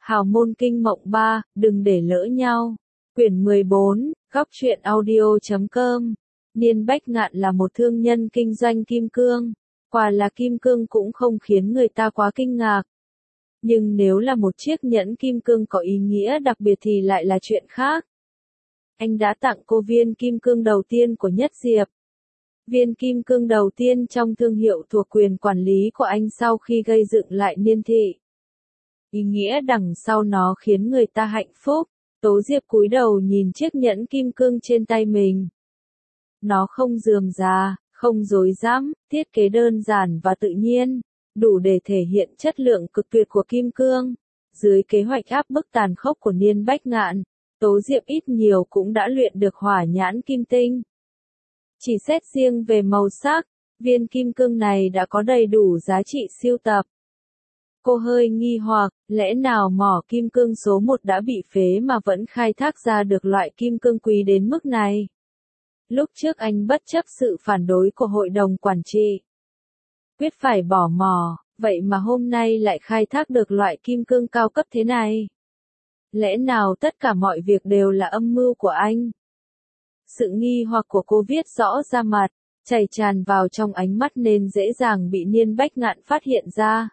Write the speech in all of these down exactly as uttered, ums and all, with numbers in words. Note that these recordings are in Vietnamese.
Hào môn kinh mộng ba, đừng để lỡ nhau. Quyển mười bốn, góc truyện audio chấm com. Niên Bách Ngạn là một thương nhân kinh doanh kim cương. Quả là kim cương cũng không khiến người ta quá kinh ngạc. Nhưng nếu là một chiếc nhẫn kim cương có ý nghĩa đặc biệt thì lại là chuyện khác. Anh đã tặng cô viên kim cương đầu tiên của Nhất Diệp. Viên kim cương đầu tiên trong thương hiệu thuộc quyền quản lý của anh sau khi gây dựng lại Niên thị. Ý nghĩa đằng sau nó khiến người ta hạnh phúc. Tố Diệp cúi đầu nhìn chiếc nhẫn kim cương trên tay mình. Nó không rườm rà, không rối rắm, thiết kế đơn giản và tự nhiên, đủ để thể hiện chất lượng cực tuyệt của kim cương. Dưới kế hoạch áp bức tàn khốc của Niên Bách Ngạn, Tố Diệp ít nhiều cũng đã luyện được hỏa nhãn kim tinh. Chỉ xét riêng về màu sắc, viên kim cương này đã có đầy đủ giá trị sưu tập. Cô hơi nghi hoặc, lẽ nào mỏ kim cương số một đã bị phế mà vẫn khai thác ra được loại kim cương quý đến mức này? Lúc trước anh bất chấp sự phản đối của hội đồng quản trị, quyết phải bỏ mỏ, vậy mà hôm nay lại khai thác được loại kim cương cao cấp thế này. Lẽ nào tất cả mọi việc đều là âm mưu của anh? Sự nghi hoặc của cô viết rõ ra mặt, chảy tràn vào trong ánh mắt nên dễ dàng bị Niên Bách Ngạn phát hiện ra.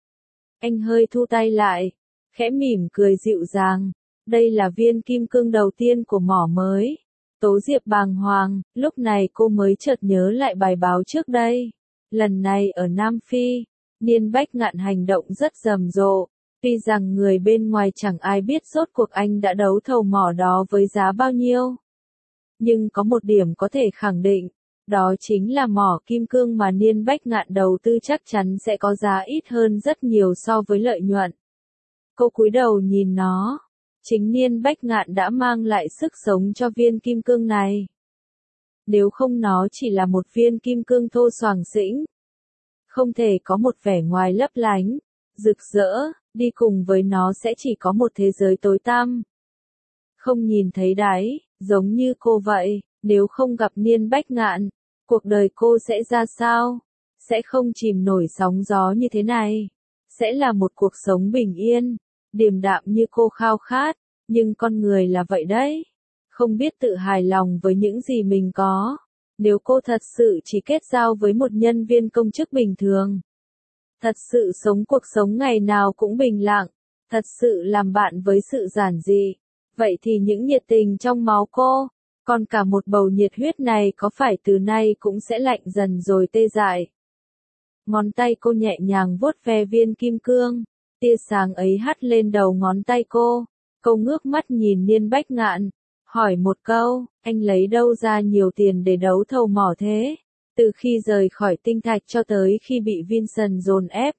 Anh hơi thu tay lại, khẽ mỉm cười dịu dàng. Đây là viên kim cương đầu tiên của mỏ mới. Tố Diệp bàng hoàng, lúc này cô mới chợt nhớ lại bài báo trước đây. Lần này ở Nam Phi, Niên Bách Ngạn hành động rất rầm rộ. Tuy rằng người bên ngoài chẳng ai biết rốt cuộc anh đã đấu thầu mỏ đó với giá bao nhiêu. Nhưng có một điểm có thể khẳng định, đó chính là mỏ kim cương mà Niên Bách Ngạn đầu tư chắc chắn sẽ có giá ít hơn rất nhiều so với lợi nhuận. Cô cúi đầu nhìn nó. Chính Niên Bách Ngạn đã mang lại sức sống cho viên kim cương này. Nếu không nó chỉ là một viên kim cương thô xoàng xĩnh. Không thể có một vẻ ngoài lấp lánh, rực rỡ, đi cùng với nó sẽ chỉ có một thế giới tối tăm. Không nhìn thấy đáy, giống như cô vậy, nếu không gặp Niên Bách Ngạn, cuộc đời cô sẽ ra sao? Sẽ không chìm nổi sóng gió như thế này. Sẽ là một cuộc sống bình yên, điềm đạm như cô khao khát, nhưng con người là vậy đấy. Không biết tự hài lòng với những gì mình có. Nếu cô thật sự chỉ kết giao với một nhân viên công chức bình thường, thật sự sống cuộc sống ngày nào cũng bình lặng, thật sự làm bạn với sự giản dị, vậy thì những nhiệt tình trong máu cô, còn cả một bầu nhiệt huyết này có phải từ nay cũng sẽ lạnh dần rồi tê dại. Ngón tay cô nhẹ nhàng vuốt ve viên kim cương, tia sáng ấy hắt lên đầu ngón tay cô. Cô ngước mắt nhìn Niên Bách Ngạn, hỏi một câu, anh lấy đâu ra nhiều tiền để đấu thầu mỏ thế? Từ khi rời khỏi Tinh Thạch cho tới khi bị Vincent dồn ép,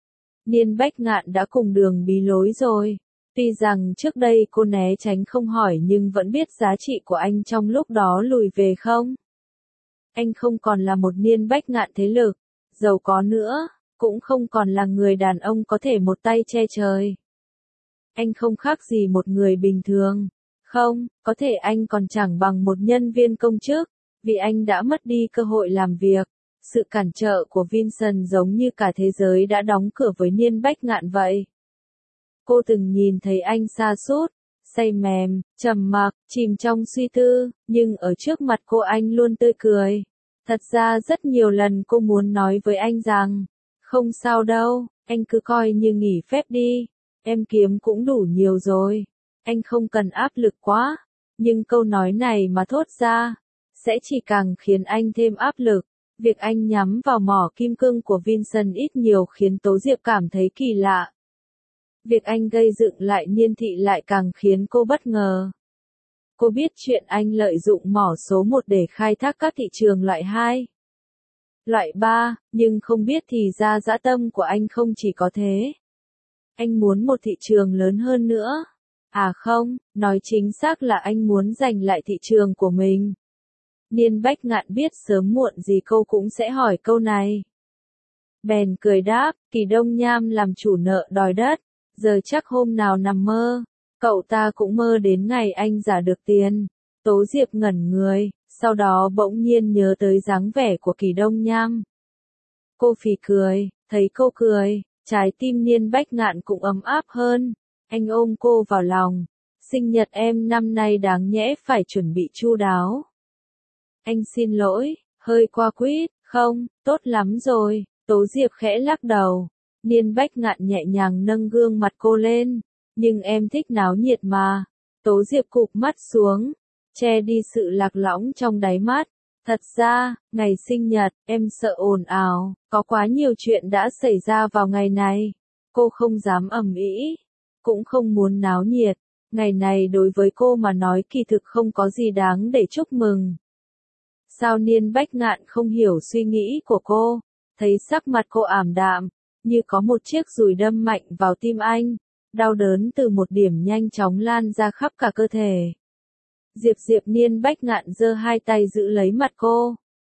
Niên Bách Ngạn đã cùng đường bí lối rồi. Tuy rằng trước đây cô né tránh không hỏi nhưng vẫn biết giá trị của anh trong lúc đó lùi về không? Anh không còn là một Niên Bách Ngạn thế lực, giàu có nữa, cũng không còn là người đàn ông có thể một tay che trời. Anh không khác gì một người bình thường. Không, có thể anh còn chẳng bằng một nhân viên công chức, vì anh đã mất đi cơ hội làm việc. Sự cản trở của Vincent giống như cả thế giới đã đóng cửa với Niên Bách Ngạn vậy. Cô từng nhìn thấy anh sa sút, say mềm, trầm mặc, chìm trong suy tư, nhưng ở trước mặt cô anh luôn tươi cười. Thật ra rất nhiều lần cô muốn nói với anh rằng, không sao đâu, anh cứ coi như nghỉ phép đi, em kiếm cũng đủ nhiều rồi, anh không cần áp lực quá. Nhưng câu nói này mà thốt ra, sẽ chỉ càng khiến anh thêm áp lực. Việc anh nhắm vào mỏ kim cương của Vincent ít nhiều khiến Tố Diệp cảm thấy kỳ lạ. Việc anh gây dựng lại Niên thị lại càng khiến cô bất ngờ. Cô biết chuyện anh lợi dụng mỏ số một để khai thác các thị trường loại hai, loại ba, nhưng không biết thì ra dã tâm của anh không chỉ có thế. Anh muốn một thị trường lớn hơn nữa. À không, nói chính xác là anh muốn giành lại thị trường của mình. Niên Bách Ngạn biết sớm muộn gì cô cũng sẽ hỏi câu này. Bèn cười đáp, Kỳ Đông Nham làm chủ nợ đòi đất, giờ chắc hôm nào nằm mơ, cậu ta cũng mơ đến ngày anh giả được tiền. Tố Diệp ngẩn người, sau đó bỗng nhiên nhớ tới dáng vẻ của Kỳ Đông Nham. Cô phì cười, thấy cô cười, trái tim Niên Bách Ngạn cũng ấm áp hơn. Anh ôm cô vào lòng. Sinh nhật em năm nay đáng nhẽ phải chuẩn bị chu đáo. Anh xin lỗi, hơi qua quýt, không, tốt lắm rồi. Tố Diệp khẽ lắc đầu. Niên Bách Ngạn nhẹ nhàng nâng gương mặt cô lên. Nhưng em thích náo nhiệt mà. Tố Diệp cụp mắt xuống, che đi sự lạc lõng trong đáy mắt. Thật ra, ngày sinh nhật, em sợ ồn ào, có quá nhiều chuyện đã xảy ra vào ngày này. Cô không dám ầm ĩ, cũng không muốn náo nhiệt. Ngày này đối với cô mà nói kỳ thực không có gì đáng để chúc mừng. Sao Niên Bách Ngạn không hiểu suy nghĩ của cô, thấy sắc mặt cô ảm đạm, như có một chiếc dùi đâm mạnh vào tim anh, đau đớn từ một điểm nhanh chóng lan ra khắp cả cơ thể. Diệp Diệp Niên Bách Ngạn giơ hai tay giữ lấy mặt cô.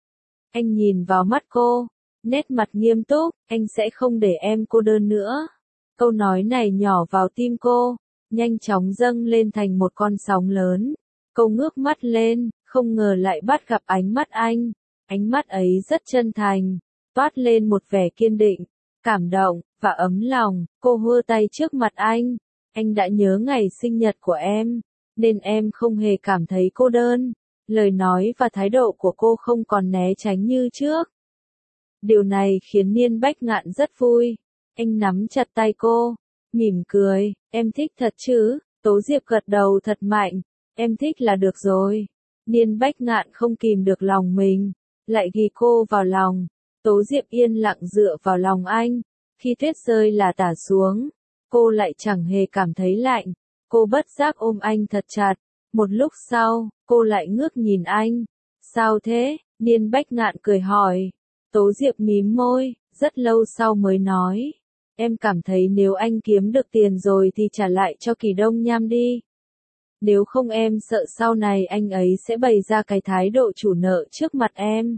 Anh nhìn vào mắt cô, nét mặt nghiêm túc, anh sẽ không để em cô đơn nữa. Câu nói này nhỏ vào tim cô, nhanh chóng dâng lên thành một con sóng lớn. Cô ngước mắt lên, không ngờ lại bắt gặp ánh mắt anh. Ánh mắt ấy rất chân thành, toát lên một vẻ kiên định, cảm động, và ấm lòng. Cô hơ tay trước mặt anh. Anh đã nhớ ngày sinh nhật của em, nên em không hề cảm thấy cô đơn. Lời nói và thái độ của cô không còn né tránh như trước. Điều này khiến Niên Bách Ngạn rất vui. Anh nắm chặt tay cô, mỉm cười, em thích thật chứ? Tố Diệp gật đầu thật mạnh, em thích là được rồi. Niên Bách Ngạn không kìm được lòng mình, lại ghi cô vào lòng. Tố Diệp yên lặng dựa vào lòng anh. Khi tuyết rơi là tả xuống, cô lại chẳng hề cảm thấy lạnh. Cô bất giác ôm anh thật chặt. Một lúc sau, cô lại ngước nhìn anh. Sao thế? Niên Bách Ngạn cười hỏi. Tố Diệp mím môi, rất lâu sau mới nói. Em cảm thấy nếu anh kiếm được tiền rồi thì trả lại cho Kỳ Đông Nham đi. Nếu không em sợ sau này anh ấy sẽ bày ra cái thái độ chủ nợ trước mặt em.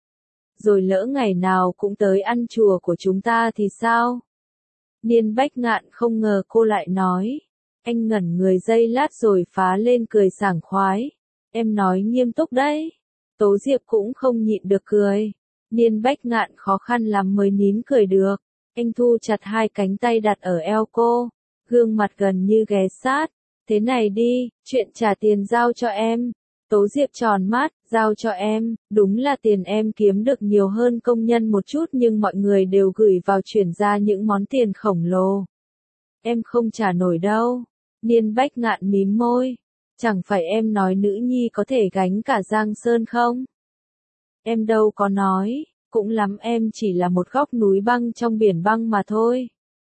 Rồi lỡ ngày nào cũng tới ăn chùa của chúng ta thì sao? Niên Bách Ngạn không ngờ cô lại nói. Anh ngẩn người giây lát rồi phá lên cười sảng khoái. Em nói nghiêm túc đấy. Tố Diệp cũng không nhịn được cười. Niên Bách Ngạn khó khăn lắm mới nín cười được. Anh thu chặt hai cánh tay đặt ở eo cô. Gương mặt gần như ghé sát. Thế này đi, chuyện trả tiền giao cho em. Tố Diệp tròn mắt, giao cho em, đúng là tiền em kiếm được nhiều hơn công nhân một chút nhưng mọi người đều gửi vào chuyển ra những món tiền khổng lồ. Em không trả nổi đâu. Niên Bách Ngạn mím môi. Chẳng phải em nói nữ nhi có thể gánh cả Giang Sơn không? Em đâu có nói, cũng lắm em chỉ là một góc núi băng trong biển băng mà thôi.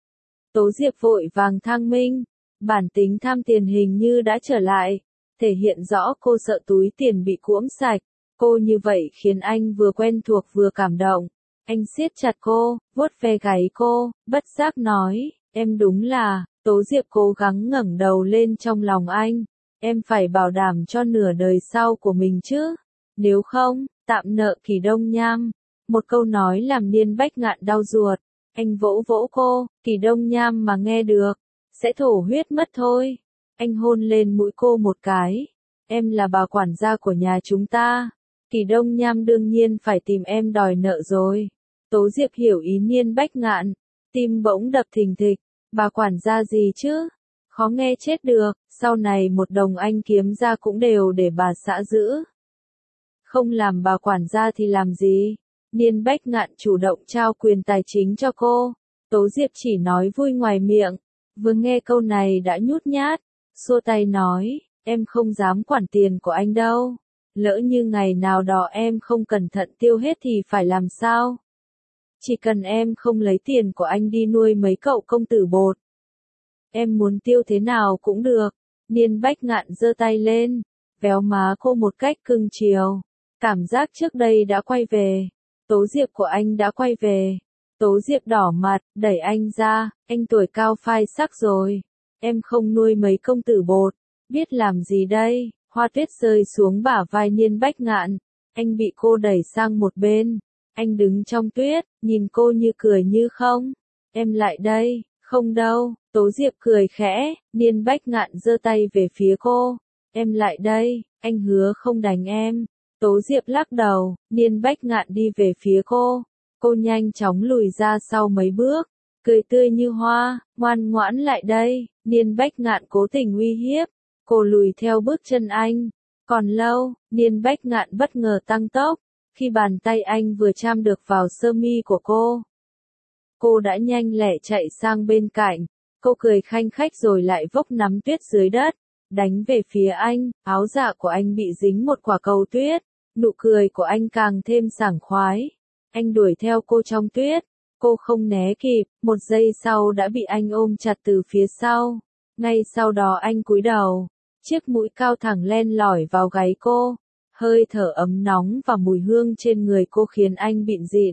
Tố Diệp vội vàng thang minh, bản tính tham tiền hình như đã trở lại, thể hiện rõ cô sợ túi tiền bị cuỗm sạch. Cô như vậy khiến anh vừa quen thuộc vừa cảm động. Anh siết chặt cô, vuốt ve gáy cô, bất giác nói, em đúng là. Tố Diệp cố gắng ngẩng đầu lên trong lòng anh. Em phải bảo đảm cho nửa đời sau của mình chứ. Nếu không, tạm nợ Kỳ Đông Nham. Một câu nói làm Niên Bách Ngạn đau ruột. Anh vỗ vỗ cô, Kỳ Đông Nham mà nghe được, sẽ thổ huyết mất thôi. Anh hôn lên mũi cô một cái. Em là bà quản gia của nhà chúng ta. Kỳ Đông Nham đương nhiên phải tìm em đòi nợ rồi. Tố Diệp hiểu ý Niên Bách Ngạn. Tim bỗng đập thình thịch. Bà quản gia gì chứ? Khó nghe chết được, sau này một đồng anh kiếm ra cũng đều để bà xã giữ. Không làm bà quản gia thì làm gì? Niên Bách Ngạn chủ động trao quyền tài chính cho cô. Tố Diệp chỉ nói vui ngoài miệng. Vừa nghe câu này đã nhút nhát. Xua tay nói, em không dám quản tiền của anh đâu. Lỡ như ngày nào đó em không cẩn thận tiêu hết thì phải làm sao? Chỉ cần em không lấy tiền của anh đi nuôi mấy cậu công tử bột. Em muốn tiêu thế nào cũng được. Niên Bách Ngạn giơ tay lên, véo má cô một cách cưng chiều. Cảm giác trước đây đã quay về. Tố Diệp của anh đã quay về. Tố Diệp đỏ mặt, đẩy anh ra, anh tuổi cao phai sắc rồi. Em không nuôi mấy công tử bột. Biết làm gì đây? Hoa tuyết rơi xuống bả vai Niên Bách Ngạn. Anh bị cô đẩy sang một bên. Anh đứng trong tuyết, nhìn cô như cười như không. Em lại đây, không đâu. Tố Diệp cười khẽ, Niên Bách Ngạn giơ tay về phía cô. Em lại đây, anh hứa không đánh em. Tố Diệp lắc đầu, Niên Bách Ngạn đi về phía cô. Cô nhanh chóng lùi ra sau mấy bước. cười tươi như hoa, ngoan ngoãn lại đây, Niên Bách Ngạn cố tình uy hiếp, cô lùi theo bước chân anh, còn lâu, Niên Bách Ngạn bất ngờ tăng tốc, khi bàn tay anh vừa chạm được vào sơ mi của cô. Cô đã nhanh lẹ chạy sang bên cạnh, cô cười khanh khách rồi lại vốc nắm tuyết dưới đất, đánh về phía anh, áo dạ của anh bị dính một quả cầu tuyết, nụ cười của anh càng thêm sảng khoái. Anh đuổi theo cô trong tuyết, cô không né kịp, một giây sau đã bị anh ôm chặt từ phía sau. Ngay sau đó anh cúi đầu, chiếc mũi cao thẳng len lỏi vào gáy cô, hơi thở ấm nóng và mùi hương trên người cô khiến anh bịn dịn.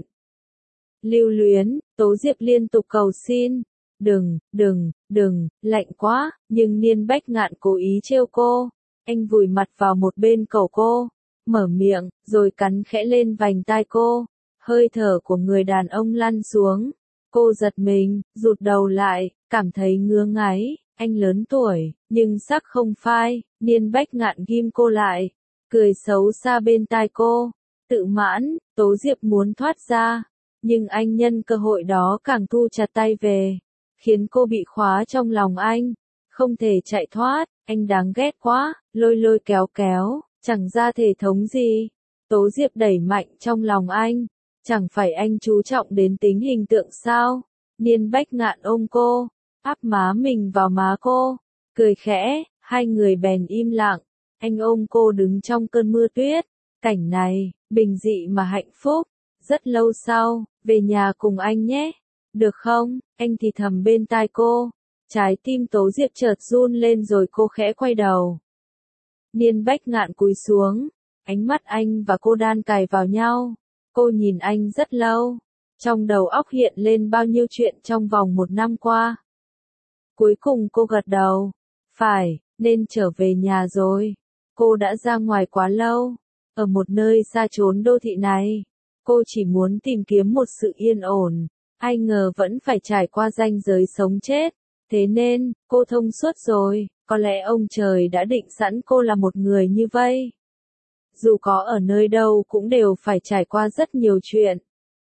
Lưu Luyến, Tố Diệp liên tục cầu xin, đừng, đừng, đừng, lạnh quá, nhưng Niên Bách Ngạn cố ý trêu cô, anh vùi mặt vào một bên cổ cô, mở miệng, rồi cắn khẽ lên vành tai cô, hơi thở của người đàn ông lăn xuống, cô giật mình, rụt đầu lại, cảm thấy ngứa ngáy, anh lớn tuổi, nhưng sắc không phai, Niên Bách Ngạn ghim cô lại, cười xấu xa bên tai cô, tự mãn, Tố Diệp muốn thoát ra. Nhưng anh nhân cơ hội đó càng thu chặt tay về, khiến cô bị khóa trong lòng anh, không thể chạy thoát, anh đáng ghét quá, lôi lôi kéo kéo, chẳng ra thể thống gì. Tố Diệp đẩy mạnh trong lòng anh, chẳng phải anh chú trọng đến tính hình tượng sao? Niên Bách Ngạn ôm cô, áp má mình vào má cô, cười khẽ, hai người bèn im lặng, anh ôm cô đứng trong cơn mưa tuyết, cảnh này, bình dị mà hạnh phúc. Rất lâu sau, về nhà cùng anh nhé. Được không? Anh thì thầm bên tai cô. Trái tim Tố Diệp chợt run lên rồi cô khẽ quay đầu. Niên Bách Ngạn cúi xuống. Ánh mắt anh và cô đan cài vào nhau. Cô nhìn anh rất lâu. Trong đầu óc hiện lên bao nhiêu chuyện trong vòng một năm qua. Cuối cùng cô gật đầu. Phải, nên trở về nhà rồi. Cô đã ra ngoài quá lâu. Ở một nơi xa chốn đô thị này. Cô chỉ muốn tìm kiếm một sự yên ổn, ai ngờ vẫn phải trải qua ranh giới sống chết. Thế nên, cô thông suốt rồi, có lẽ ông trời đã định sẵn cô là một người như vậy. Dù có ở nơi đâu cũng đều phải trải qua rất nhiều chuyện.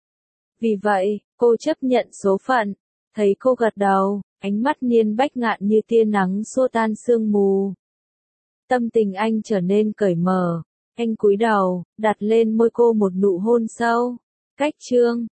Vì vậy, cô chấp nhận số phận. Thấy cô gật đầu, ánh mắt Niên Bách Ngạn như tia nắng xua tan sương mù. Tâm tình anh trở nên cởi mở. Anh cúi đầu, đặt lên môi cô một nụ hôn sâu. Cách chương